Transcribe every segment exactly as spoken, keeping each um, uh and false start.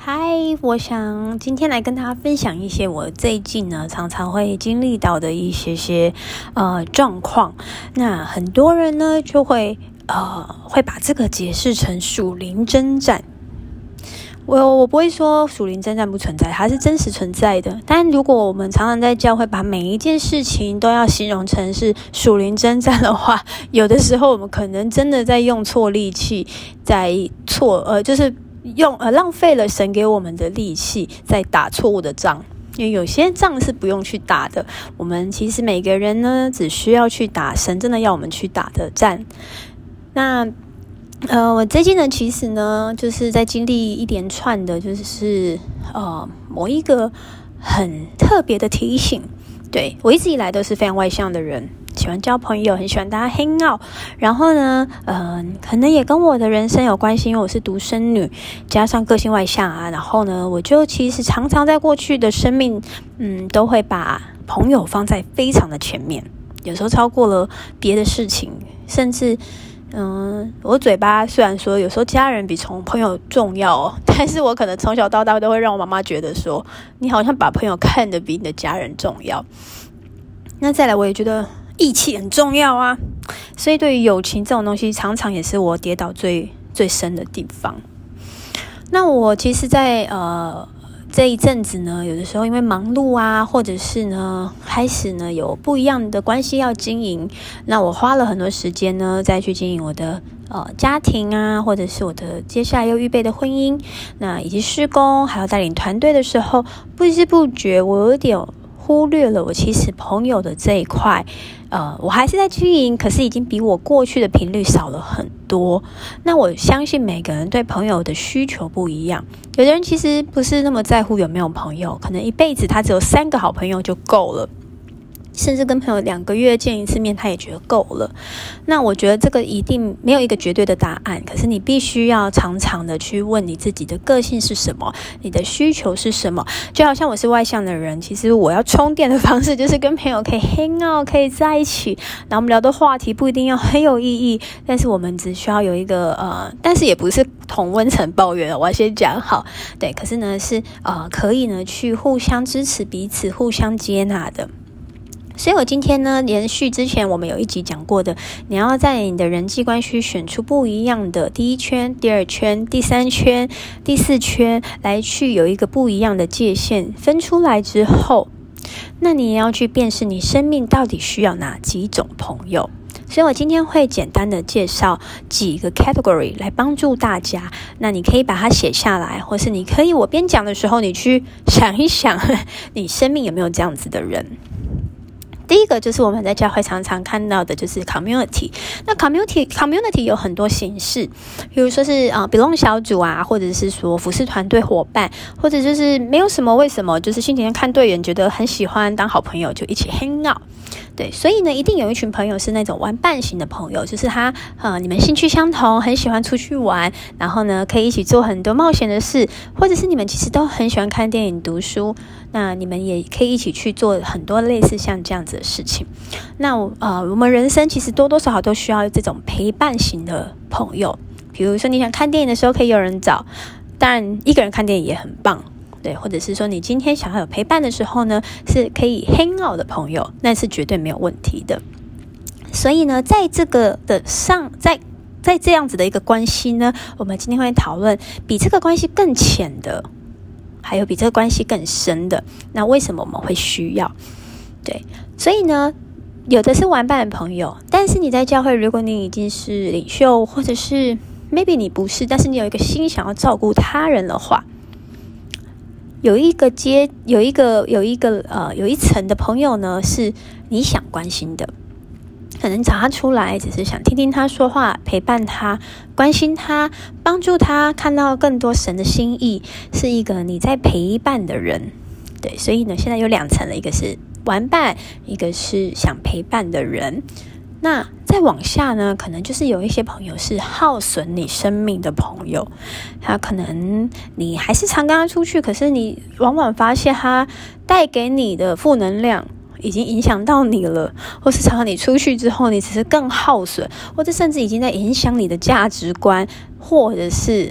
嗨，我想今天来跟大家分享一些我最近呢常常会经历到的一些些呃状况。那很多人呢就会呃会把这个解释成属灵征战。我我不会说属灵征战不存在，它是真实存在的。但如果我们常常在教会把每一件事情都要形容成是属灵征战的话，有的时候我们可能真的在用错力气，在错呃就是用呃浪费了神给我们的力气，在打错误的仗。因为有些仗是不用去打的，我们其实每个人呢只需要去打神真的要我们去打的战。那呃，我最近呢，其实呢，就是在经历一连串的，就是呃某一个很特别的提醒。对，我一直以来都是非常外向的人，喜欢交朋友，很喜欢大家 hang out。然后呢，呃，可能也跟我的人生有关系，因为我是独生女，加上个性外向啊。然后呢，我就其实常常在过去的生命，嗯，都会把朋友放在非常的前面，有时候超过了别的事情，甚至。嗯，我嘴巴虽然说有时候家人比从朋友重要哦，但是我可能从小到大都会让我妈妈觉得说，你好像把朋友看得比你的家人重要。那再来，我也觉得义气很重要啊，所以对于友情这种东西，常常也是我跌倒最最深的地方。那我其实在呃这一阵子呢，有的时候因为忙碌啊，或者是呢开始呢有不一样的关系要经营，那我花了很多时间呢再去经营我的呃家庭啊，或者是我的接下来又预备的婚姻，那以及事工还有带领团队的时候，不知不觉我有点忽略了我其实朋友的这一块，呃，我还是在经营，可是已经比我过去的频率少了很多。那我相信每个人对朋友的需求不一样，有的人其实不是那么在乎有没有朋友，可能一辈子他只有三个好朋友就够了。甚至跟朋友两个月见一次面，他也觉得够了。那我觉得这个一定没有一个绝对的答案，可是你必须要常常的去问你自己的个性是什么，你的需求是什么。就好像我是外向的人，其实我要充电的方式就是跟朋友可以 hang out， 可以在一起，然后我们聊的话题不一定要很有意义，但是我们只需要有一个呃，但是也不是同温层抱怨，我要先讲好，对，可是呢是呃可以呢去互相支持彼此，互相接纳的。所以我今天呢，连续之前我们有一集讲过的，你要在你的人际关系选出不一样的第一圈、第二圈、第三圈、第四圈，来去有一个不一样的界限分出来之后，那你也要去辨识你生命到底需要哪几种朋友。所以我今天会简单的介绍几个 category 来帮助大家，那你可以把它写下来，或是你可以我边讲的时候你去想一想，你生命有没有这样子的人。第一个就是我们在教会常常看到的，就是 community。那 community community 有很多形式，比如说是呃 belong 小组啊，或者是说服侍团队伙伴，或者就是没有什么为什么，就是心情看对眼，觉得很喜欢当好朋友，就一起 hang out。对，所以呢，一定有一群朋友是那种玩伴型的朋友，就是他呃你们兴趣相同，很喜欢出去玩，然后呢可以一起做很多冒险的事，或者是你们其实都很喜欢看电影、读书，那你们也可以一起去做很多类似像这样子的事情。那呃我们人生其实多多少少都需要这种陪伴型的朋友，比如说你想看电影的时候可以有人找，当然一个人看电影也很棒。对，或者是说你今天想要有陪伴的时候呢，是可以 hang out 的朋友，那是绝对没有问题的。所以呢，在这个的上，在在这样子的一个关系呢，我们今天会讨论比这个关系更浅的，还有比这个关系更深的。那为什么我们会需要？对，所以呢，有的是玩伴的朋友，但是你在教会，如果你已经是领袖，或者是 maybe 你不是，但是你有一个心想要照顾他人的话。有一个阶，有一个有一个呃，有一层的朋友呢，是你想关心的，可能找他出来，只是想听听他说话，陪伴他，关心他，帮助他看到更多神的心意，是一个你在陪伴的人。对，所以呢，现在有两层了，一个是玩伴，一个是想陪伴的人。那再往下呢，可能就是有一些朋友是耗损你生命的朋友，他可能你还是常跟他出去，可是你往往发现他带给你的负能量已经影响到你了，或是常常你出去之后，你只是更耗损，或者甚至已经在影响你的价值观，或者是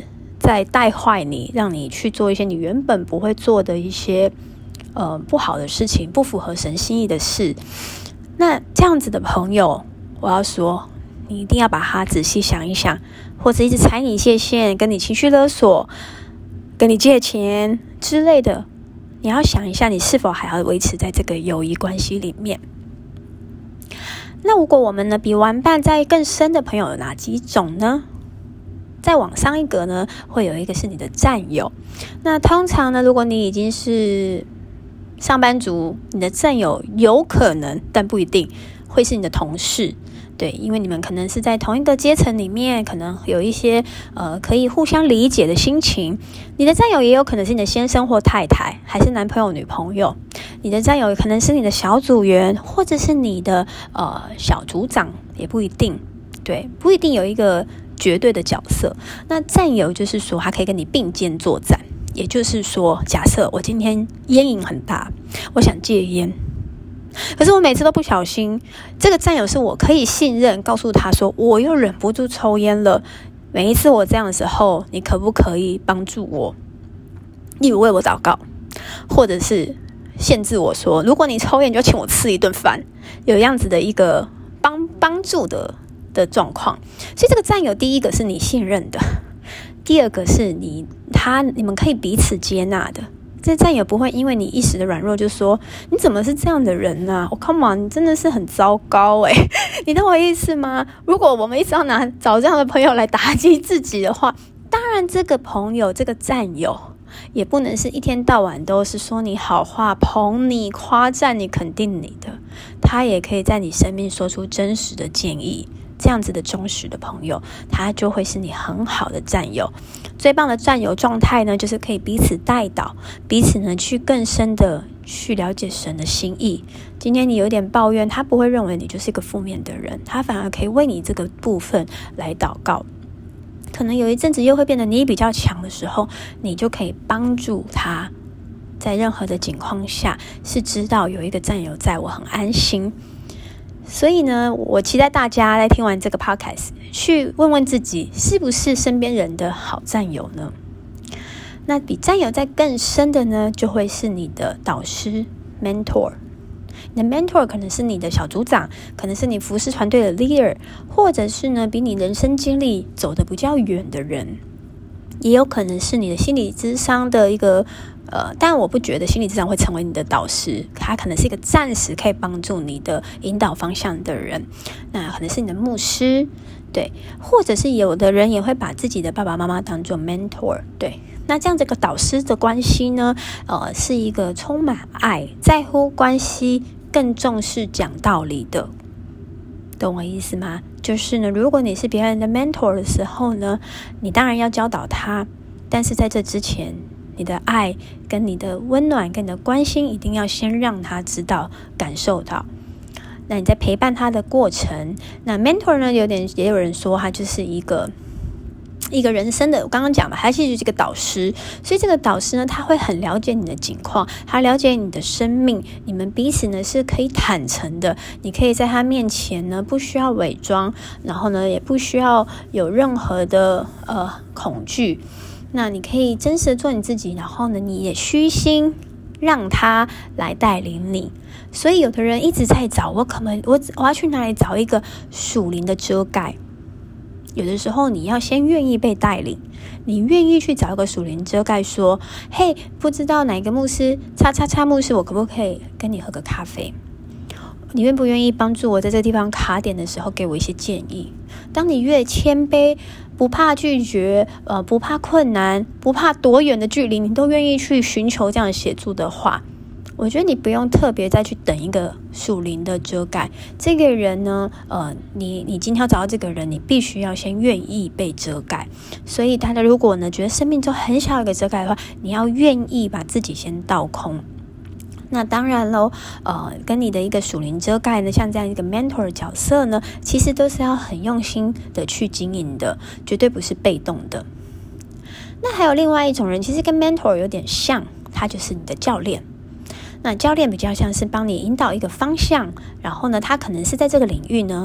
在带坏你，让你去做一些你原本不会做的一些呃不好的事情，不符合神心意的事。那这样子的朋友，我要说，你一定要把他仔细想一想，或者一直踩你界限，跟你情绪勒索，跟你借钱之类的，你要想一下，你是否还要维持在这个友谊关系里面。那如果我们呢，比玩伴在更深的朋友有哪几种呢？再往上一格呢，会有一个是你的战友。那通常呢，如果你已经是上班族，你的战友有可能，但不一定会是你的同事。对，因为你们可能是在同一个阶层里面，可能有一些呃可以互相理解的心情。你的战友也有可能是你的先生或太太，还是男朋友女朋友。你的战友可能是你的小组员，或者是你的呃小组长，也不一定。对，不一定有一个绝对的角色。那战友就是说，他可以跟你并肩作战。也就是说，假设我今天烟瘾很大，我想戒烟。可是我每次都不小心，这个战友是我可以信任，告诉他说我又忍不住抽烟了。每一次我这样的时候，你可不可以帮助我？例如为我祷告，或者是限制我说，如果你抽烟，你就请我吃一顿饭，有这样子的一个帮帮助的的状况。所以这个战友，第一个是你信任的，第二个是你他你们可以彼此接纳的。这战友不会因为你一时的软弱就说你怎么是这样的人啊？我、oh, come on， 你真的是很糟糕诶、欸、你懂我意思吗？如果我们一直要拿找这样的朋友来打击自己的话，当然这个朋友这个战友也不能是一天到晚都是说你好话，捧你，夸赞你，肯定你的。他也可以在你身边说出真实的建议。这样子的忠实的朋友，他就会是你很好的战友。最棒的战友状态呢，就是可以彼此带导，彼此呢去更深的去了解神的心意。今天你有点抱怨，他不会认为你就是一个负面的人，他反而可以为你这个部分来祷告。可能有一阵子又会变得你比较强的时候，你就可以帮助他，在任何的情况下是知道有一个战友在，我很安心。所以呢，我期待大家在听完这个 podcast 去问问自己，是不是身边人的好战友呢？那比战友在更深的呢，就会是你的导师 mentor。 你的 mentor 可能是你的小组长，可能是你服侍团队的 leader， 或者是呢比你人生经历走得比较远的人，也有可能是你的心理咨商的一个呃，但我不觉得心理咨商会成为你的导师，他可能是一个暂时可以帮助你的引导方向的人。那可能是你的牧师，对，或者是有的人也会把自己的爸爸妈妈当做 mentor， 对。那这样这个导师的关系呢，呃，是一个充满爱、在乎关系、更重视讲道理的，懂我意思吗？就是呢，如果你是别人的 mentor 的时候呢，你当然要教导他，但是在这之前，你的爱跟你的温暖跟你的关心一定要先让他知道感受到。那你在陪伴他的过程，那 mentor 呢，有点也有人说他就是一个一个人生的，我刚刚讲嘛，他其实就是一个导师。所以这个导师呢，他会很了解你的境况，他了解你的生命，你们彼此呢是可以坦诚的，你可以在他面前呢不需要伪装，然后呢也不需要有任何的呃恐惧。那你可以真实的做你自己，然后呢你也虚心让他来带领你。所以有的人一直在找我可能我我要去哪里找一个属灵的遮盖，有的时候你要先愿意被带领，你愿意去找一个属灵遮盖，说嘿，不知道哪个牧师叉叉叉牧师，我可不可以跟你喝个咖啡？你愿不愿意帮助我在这个地方卡点的时候给我一些建议？当你越谦卑，不怕拒绝，呃，不怕困难，不怕多远的距离，你都愿意去寻求这样的协助的话，我觉得你不用特别再去等一个属灵的遮盖。这个人呢，呃，你你今天要找到这个人，你必须要先愿意被遮盖。所以大家如果呢觉得生命中很想有一个遮盖的话，你要愿意把自己先倒空。那当然咯，呃，跟你的一个属灵遮盖呢，像这样一个 mentor 的角色呢，其实都是要很用心的去经营的，绝对不是被动的。那还有另外一种人，其实跟 mentor 有点像，他就是你的教练。那教练比较像是帮你引导一个方向，然后呢，他可能是在这个领域呢，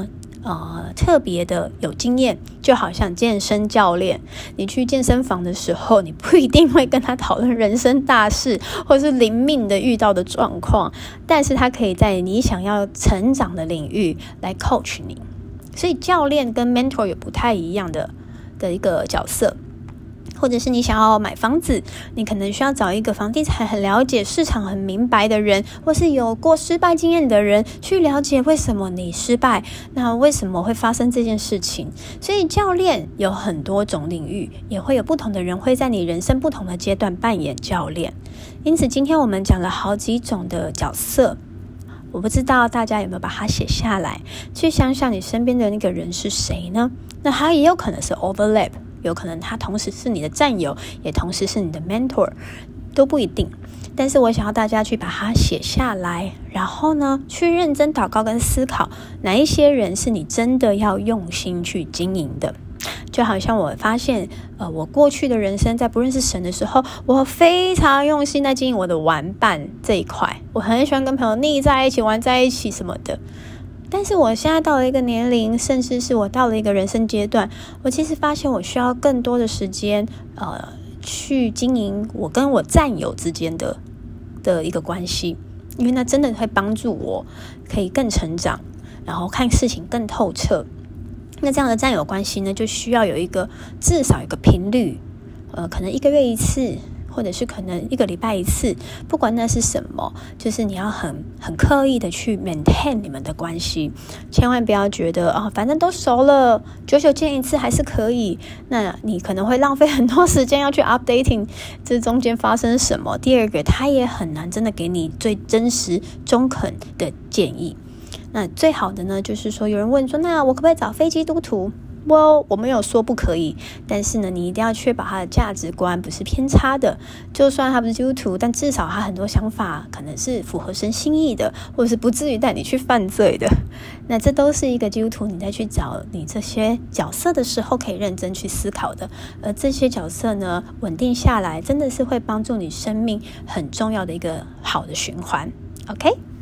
呃特别的有经验，就好像健身教练，你去健身房的时候，你不一定会跟他讨论人生大事或是临命的遇到的状况，但是他可以在你想要成长的领域来 coach 你。所以教练跟 mentor 有不太一样的的一个角色。或者是你想要买房子，你可能需要找一个房地产很了解市场很明白的人，或是有过失败经验的人，去了解为什么你失败，那为什么会发生这件事情。所以教练有很多种领域，也会有不同的人会在你人生不同的阶段扮演教练。因此今天我们讲了好几种的角色，我不知道大家有没有把它写下来，去想想你身边的那个人是谁呢？那他也有可能是 overlap，有可能他同时是你的战友，也同时是你的 mentor， 都不一定。但是我想要大家去把它写下来，然后呢，去认真祷告跟思考，哪一些人是你真的要用心去经营的。就好像我发现，呃，我过去的人生在不认识神的时候，我非常用心在经营我的玩伴这一块，我很喜欢跟朋友腻在一起、玩在一起什么的。但是我现在到了一个年龄，甚至是我到了一个人生阶段，我其实发现我需要更多的时间，呃，去经营我跟我战友之间的的一个关系，因为那真的会帮助我可以更成长，然后看事情更透彻。那这样的战友关系呢，就需要有一个至少一个频率，呃，可能一个月一次。或者是可能一个礼拜一次，不管那是什么，就是你要很很刻意的去 maintain 你们的关系，千万不要觉得啊、哦，反正都熟了，久久见一次还是可以。那你可能会浪费很多时间要去 updating 这中间发生什么。第二个，他也很难真的给你最真实中肯的建议。那最好的呢，就是说有人问说，那我可不可以找非基督徒？我我没有说不可以，但是呢，你一定要确保他的价值观不是偏差的。就算他不是基督徒，但至少他很多想法可能是符合神心意的，或者是不至于带你去犯罪的。那这都是一个基督徒你在去找你这些角色的时候可以认真去思考的。而这些角色呢，稳定下来，真的是会帮助你生命很重要的一个好的循环。OK。